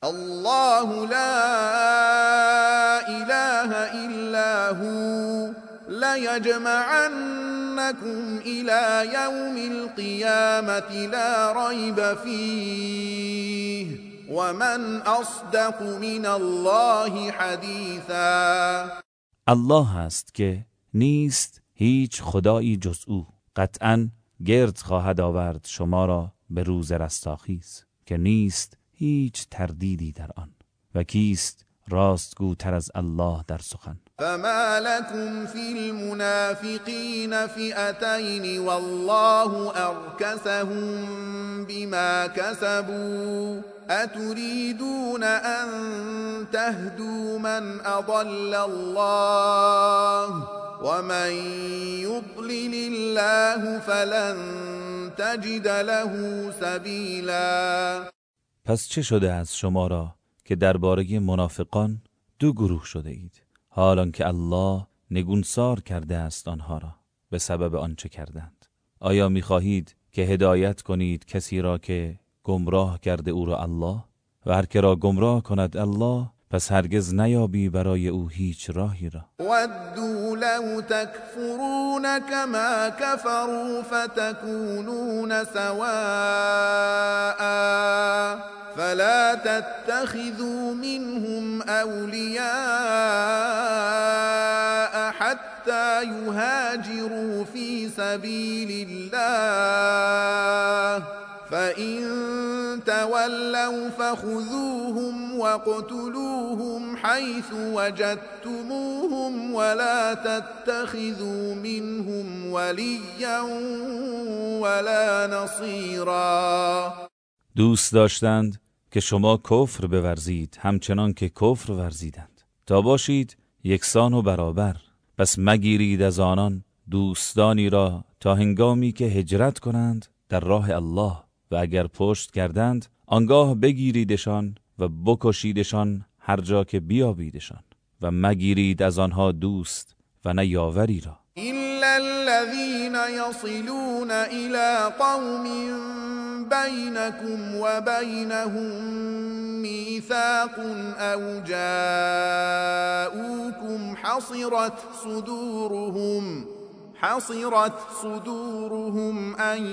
الله لا اله الا هو ليجمعنكم الى يوم القيامة لا ريب فيه ومن اصدق من الله حدیثا. الله است که نیست هیچ خدایی جز او. قطعاً گرد خواهد آورد شما را به روز رستاخیز که نیست هیچ تردیدی در آن و کیست راستگوتر از الله در سخن. فما لكم في المنافقين فئتين والله أركسهم بما كسبوا أتريدون أن تهدوا من أضل الله ومن يضلل الله فلن تجد له سبيلا. پس چه شده از شما را که درباره منافقان دو گروه شده اید حالان که الله نگونسار کرده است آنها را به سبب آنچه کردند؟ آیا می‌خواهید که هدایت کنید کسی را که گمراه کرده او را الله و هر که را گمراه کند الله پس هرگز نیابی برای او هیچ راهی را. ودوا لو تکفرون كما كفروا فتكونون سواء فلا تتخذوا منهم أولياء حتى يهاجروا في سبيل الله فإن تولوا فخذوهم واقتلوهم حيث وجدتموهم ولا تتخذوا منهم وليا ولا نصيرا. دوست داشتند که شما کفر بورزید همچنان که کفر ورزیدند تا باشید یکسان و برابر. پس مگیرید از آنان دوستانی را تا هنگامی که هجرت کنند در راه الله و اگر پشت کردند آنگاه بگیریدشان و بکشیدشان هر جا که بیابیدشان و مگیرید از آنها دوست و نه یاوری را. إلا الذين يصلون إلى قوم بينكم وبينهم ميثاق أو جاءوكم حصرت صدورهم أن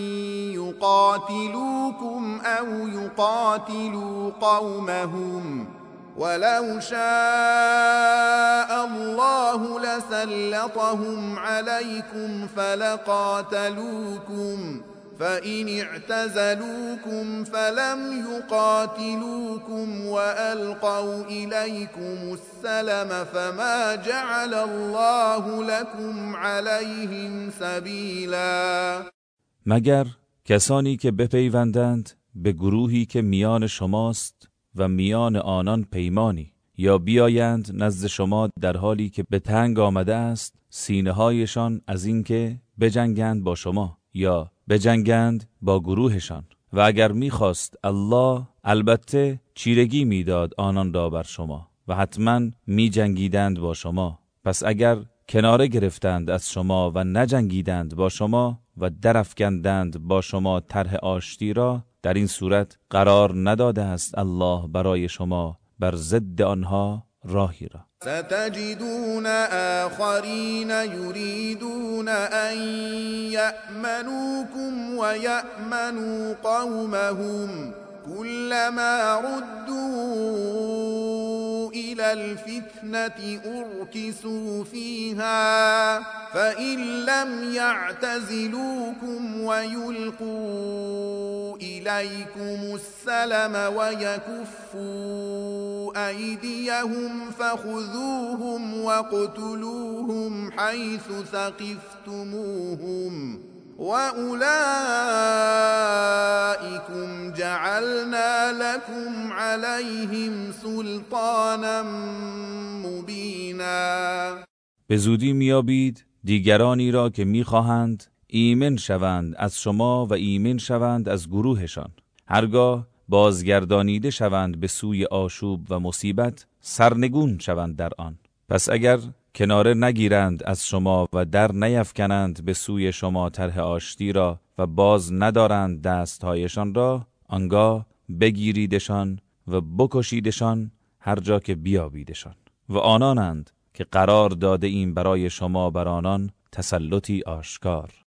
يقاتلوكم أو يقاتلوا قومهم ولو شاء الله لسلطهم عليكم فلقاتلوكم فإن اعتزلوكم فلم يقاتلوكم وألقوا إليكم السلم فما جعل الله لكم عليهم سبيلا. مگر کسانی که بپیوندند به گروهی که میان شماست و میان آنان پیمانی یا بیایند نزد شما در حالی که به تنگ آمده است سینه هایشان از اینکه بجنگند با شما یا بجنگند با گروهشان و اگر میخواست الله البته چیرگی میداد آنان را بر شما و حتما میجنگیدند با شما. پس اگر کناره گرفتند از شما و نجنگیدند با شما و درافکندند با شما طرح آشتی را در این صورت قرار نداده است الله برای شما بر ضد آنها راهی را. ستجدون آخرین یریدون ان یأمنوکم و یأمنوا قومهم كلما ردوا إلى الفتنة أركسوا فيها فإن لم يعتزلوكم ويلقوا إليكم السلم ويكفوا أيديهم فخذوهم واقتلوهم حيث ثقفتموهم وَأُولَئِكُمْ جَعَلْنَا لَكُمْ عَلَيْهِمْ سُلْطَانًا مُبِينًا. به زودی میابید دیگرانی را که میخواهند ایمن شوند از شما و ایمن شوند از گروهشان. هرگاه بازگردانیده شوند به سوی آشوب و مصیبت سرنگون شوند در آن. پس اگر کناره نگیرند از شما و در نیفکنند به سوی شما طرح آشتی را و باز ندارند دستهایشان را، آنگاه بگیریدشان و بکشیدشان هر جا که بیابیدشان. و آنانند که قرار داده ایم برای شما بر آنان تسلطی آشکار.